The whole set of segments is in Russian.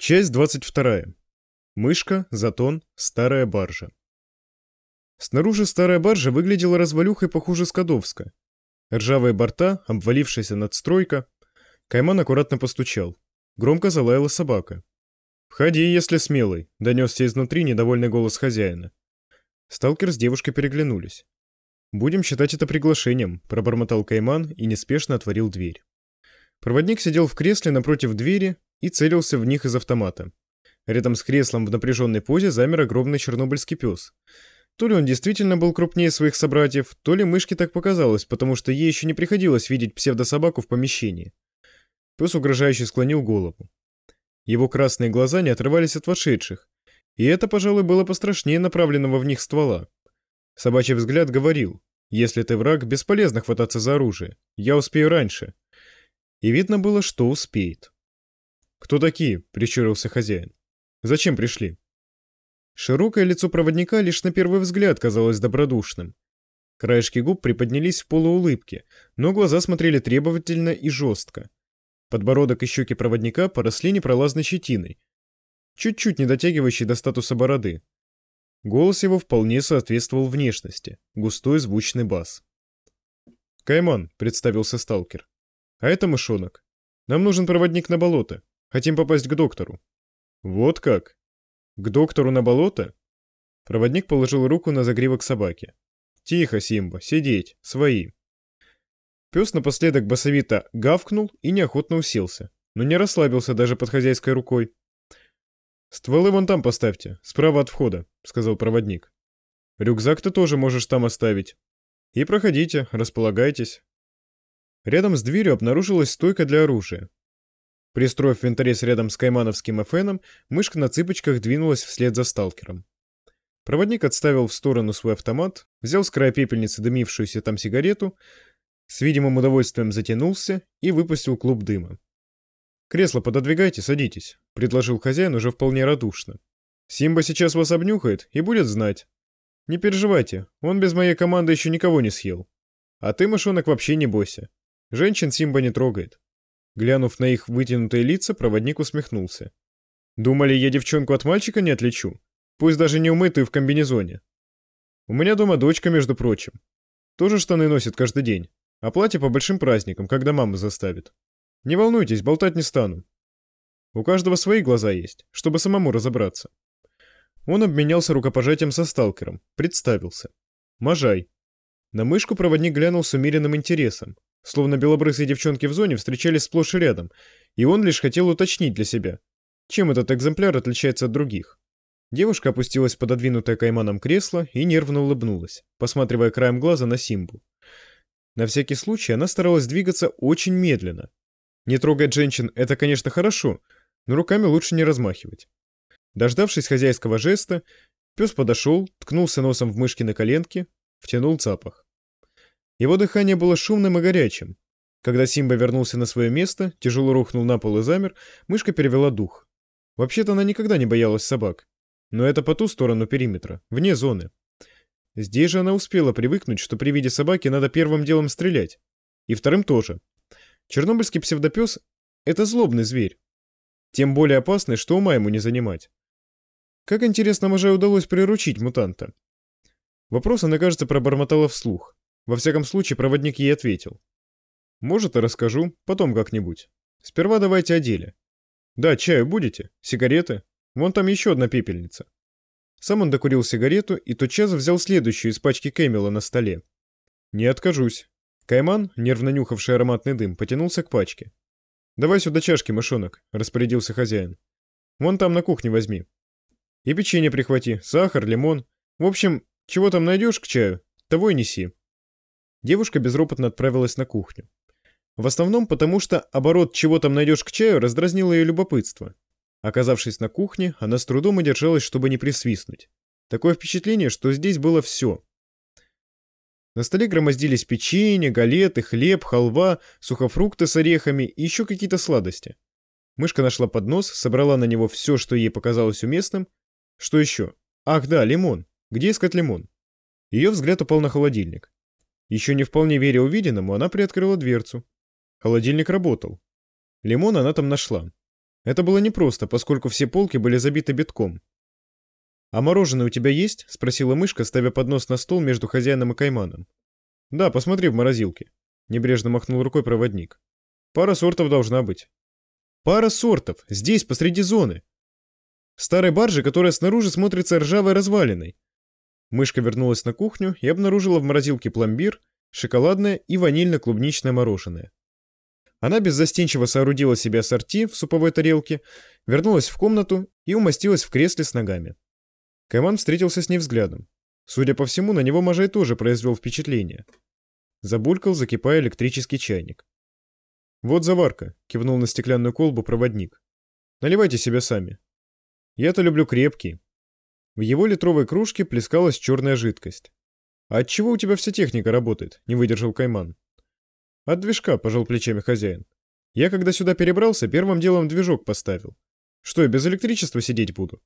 Часть 22. Мышка, затон, старая баржа. Снаружи старая баржа выглядела развалюхой похуже Скадовска. Ржавые борта, обвалившаяся надстройка. Кайман аккуратно постучал. Громко залаяла собака. «Входи, если смелый», — донесся изнутри недовольный голос хозяина. Сталкер с девушкой переглянулись. «Будем считать это приглашением», — пробормотал Кайман и неспешно отворил дверь. Проводник сидел в кресле напротив двери и целился в них из автомата. Рядом с креслом в напряженной позе замер огромный чернобыльский пес. То ли он действительно был крупнее своих собратьев, то ли мышке так показалось, потому что ей еще не приходилось видеть псевдособаку в помещении. Пес угрожающе склонил голову. Его красные глаза не отрывались от вошедших, и это, пожалуй, было пострашнее направленного в них ствола. Собачий взгляд говорил: «Если ты враг, бесполезно хвататься за оружие. Я успею раньше». И видно было, что успеет. «Кто такие?» — прищурился хозяин. «Зачем пришли?» Широкое лицо проводника лишь на первый взгляд казалось добродушным. Краешки губ приподнялись в полуулыбке, но глаза смотрели требовательно и жестко. Подбородок и щеки проводника поросли непролазной щетиной, чуть-чуть не дотягивающей до статуса бороды. Голос его вполне соответствовал внешности, густой звучный бас. «Кайман», — представился сталкер. «А это мышонок. Нам нужен проводник на болото. Хотим попасть к доктору». «Вот как? К доктору на болото?» Проводник положил руку на загривок собаки. «Тихо, Симба, сидеть, свои». Пес напоследок басовито гавкнул и неохотно уселся, но не расслабился даже под хозяйской рукой. «Стволы вон там поставьте, справа от входа», — сказал проводник. «Рюкзак ты тоже можешь там оставить. И проходите, располагайтесь». Рядом с дверью обнаружилась стойка для оружия. Пристроив винторез рядом с каймановским ФНом, мышка на цыпочках двинулась вслед за сталкером. Проводник отставил в сторону свой автомат, взял с края пепельницы дымившуюся там сигарету, с видимым удовольствием затянулся и выпустил клуб дыма. «Кресло пододвигайте, садитесь», — предложил хозяин уже вполне радушно. «Симба сейчас вас обнюхает и будет знать. Не переживайте, он без моей команды еще никого не съел. А ты, мышонок, вообще не бойся. Женщин Симба не трогает». Глянув на их вытянутые лица, проводник усмехнулся. «Думали, я девчонку от мальчика не отличу? Пусть даже не умытую в комбинезоне. У меня дома дочка, между прочим. Тоже штаны носит каждый день, а платье по большим праздникам, когда мама заставит. Не волнуйтесь, болтать не стану. У каждого свои глаза есть, чтобы самому разобраться». Он обменялся рукопожатием со сталкером, представился. «Можай». На мышку проводник глянул с умеренным интересом, словно белобрысые девчонки в зоне встречались сплошь и рядом, и он лишь хотел уточнить для себя, чем этот экземпляр отличается от других. Девушка опустилась в пододвинутое Кайманом кресло и нервно улыбнулась, посматривая краем глаза на Симбу. На всякий случай она старалась двигаться очень медленно. Не трогать женщин — это, конечно, хорошо, но руками лучше не размахивать. Дождавшись хозяйского жеста, пес подошел, ткнулся носом в мышкины коленки, втянул запах. Его дыхание было шумным и горячим. Когда Симба вернулся на свое место, тяжело рухнул на пол и замер, мышка перевела дух. Вообще-то она никогда не боялась собак. Но это по ту сторону периметра, вне зоны. Здесь же она успела привыкнуть, что при виде собаки надо первым делом стрелять. И вторым тоже. Чернобыльский псевдопес — это злобный зверь. Тем более опасный, что ума ему не занимать. Как интересно, Можай удалось приручить мутанта. Вопрос она, кажется, пробормотала вслух. Во всяком случае, проводник ей ответил. «Может, и расскажу, потом как-нибудь. Сперва давайте о деле. Да, чаю будете? Сигареты? Вон там еще одна пепельница». Сам он докурил сигарету и тотчас взял следующую из пачки Кэмела на столе. «Не откажусь». Кайман, нервно нюхавший ароматный дым, потянулся к пачке. «Давай сюда чашки, мышонок», — распорядился хозяин. «Вон там на кухне возьми. И печенье прихвати, сахар, лимон. В общем, чего там найдешь к чаю, того и неси». Девушка безропотно отправилась на кухню. В основном потому, что оборот «чего там найдешь к чаю» раздразнило ее любопытство. Оказавшись на кухне, она с трудом удержалась, чтобы не присвистнуть. Такое впечатление, что здесь было все. На столе громоздились печенье, галеты, хлеб, халва, сухофрукты с орехами и еще какие-то сладости. Мышка нашла поднос, собрала на него все, что ей показалось уместным. Что еще? Ах да, лимон. Где искать лимон? Ее взгляд упал на холодильник. Еще не вполне веря увиденному, она приоткрыла дверцу. Холодильник работал. Лимон она там нашла. Это было непросто, поскольку все полки были забиты битком. «А мороженое у тебя есть?» — спросила мышка, ставя поднос на стол между хозяином и Кайманом. «Да, посмотри в морозилке», — небрежно махнул рукой проводник. «Пара сортов должна быть». «Пара сортов! Здесь, посреди зоны!» В старой барже, которая снаружи смотрится ржавой развалиной. Мышка вернулась на кухню и обнаружила в морозилке пломбир, шоколадное и ванильно-клубничное мороженое. Она беззастенчиво соорудила себе ассорти в суповой тарелке, вернулась в комнату и умостилась в кресле с ногами. Кайман встретился с ней взглядом. Судя по всему, на него Можай тоже произвел впечатление. Забулькал, закипая электрический чайник. «Вот заварка», — кивнул на стеклянную колбу проводник. «Наливайте себе сами. Я-то люблю крепкий». В его литровой кружке плескалась черная жидкость. «А от чего у тебя вся техника работает?» — не выдержал Кайман. «От движка», — пожал плечами хозяин. «Я, когда сюда перебрался, первым делом движок поставил. Что, я без электричества сидеть буду?»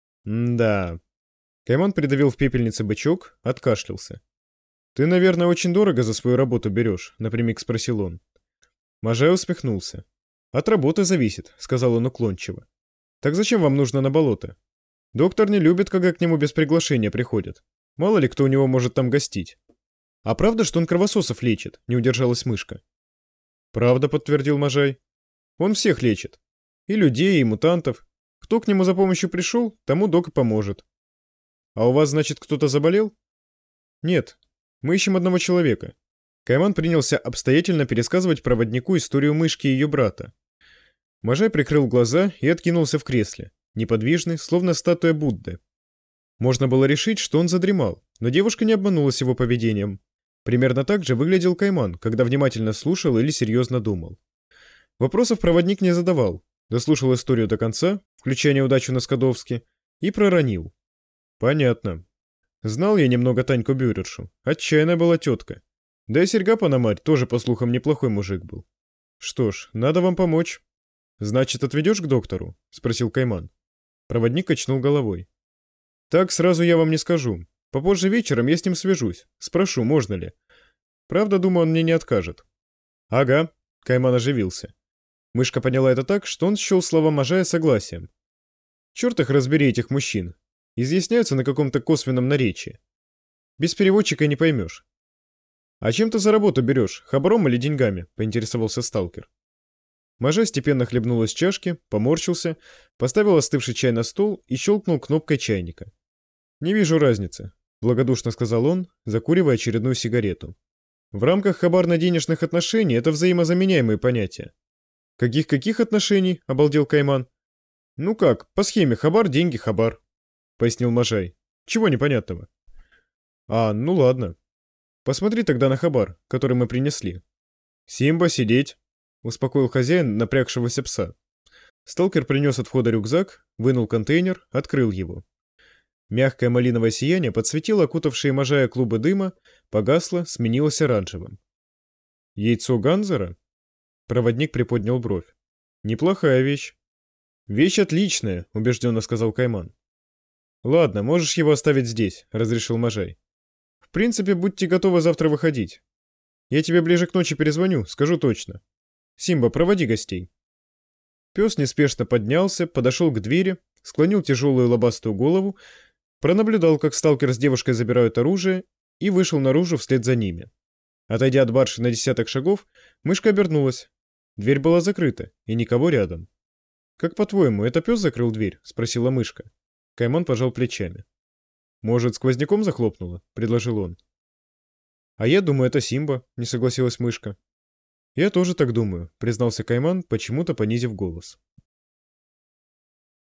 «М-да». Кайман придавил в пепельнице бычок, откашлялся. «Ты, наверное, очень дорого за свою работу берешь?» — напрямик спросил он. Можай усмехнулся. «От работы зависит», — сказал он уклончиво. «Так зачем вам нужно на болото? Доктор не любит, когда к нему без приглашения приходят. Мало ли кто у него может там гостить». «А правда, что он кровососов лечит?» — не удержалась мышка. «Правда», — подтвердил Можай. «Он всех лечит. И людей, и мутантов. Кто к нему за помощью пришел, тому док и поможет». «А у вас, значит, кто-то заболел?» «Нет. Мы ищем одного человека». Кайман принялся обстоятельно пересказывать проводнику историю мышки и ее брата. Можай прикрыл глаза и откинулся в кресле, неподвижный, словно статуя Будды. Можно было решить, что он задремал, но девушка не обманулась его поведением. Примерно так же выглядел Кайман, когда внимательно слушал или серьезно думал. Вопросов проводник не задавал, дослушал историю до конца, включая неудачу на Скадовске, и проронил. «Понятно. Знал я немного Таньку Бюрершу. Отчаянная была тетка. Да и Серьга Пономарь тоже, по слухам, неплохой мужик был. Что ж, надо вам помочь». «Значит, отведешь к доктору?» — спросил Кайман. Проводник качнул головой. «Так сразу я вам не скажу. Попозже вечером я с ним свяжусь. Спрошу, можно ли. Правда, думаю, он мне не откажет». «Ага», — Кайман оживился. Мышка поняла это так, что он счел слова Можая согласием. «Черт их разбери, этих мужчин. Изъясняются на каком-то косвенном наречии. Без переводчика не поймешь». «А чем ты за работу берешь, хабаром или деньгами?» — поинтересовался сталкер. Можай степенно хлебнул из чашки, поморщился, поставил остывший чай на стол и щелкнул кнопкой чайника. «Не вижу разницы», — благодушно сказал он, закуривая очередную сигарету. «В рамках хабарно-денежных отношений это взаимозаменяемые понятия». «Каких отношений?» — обалдел Кайман. «Ну как, по схеме хабар, деньги, хабар», — пояснил Можай. «Чего непонятного?» «А, ну ладно. Посмотри тогда на хабар, который мы принесли». «Симба, сидеть», — успокоил хозяин напрягшегося пса. Сталкер принес от входа рюкзак, вынул контейнер, открыл его. Мягкое малиновое сияние подсветило окутавшие Можая клубы дыма, погасло, сменилось оранжевым. «Яйцо Ганзера?» Проводник приподнял бровь. «Неплохая вещь». «Вещь отличная», — убежденно сказал Кайман. «Ладно, можешь его оставить здесь», — разрешил Можай. «В принципе, будьте готовы завтра выходить. Я тебе ближе к ночи перезвоню, скажу точно. Симба, проводи гостей». Пес неспешно поднялся, подошел к двери, склонил тяжелую лобастую голову, пронаблюдал, как сталкер с девушкой забирают оружие, и вышел наружу вслед за ними. Отойдя от барши на 10 шагов, мышка обернулась. Дверь была закрыта, и никого рядом. «Как по-твоему, это пес закрыл дверь?» — спросила мышка. Кайман пожал плечами. «Может, сквозняком захлопнула?» — предложил он. «А я думаю, это Симба», — не согласилась мышка. «Я тоже так думаю», — признался Кайман, почему-то понизив голос.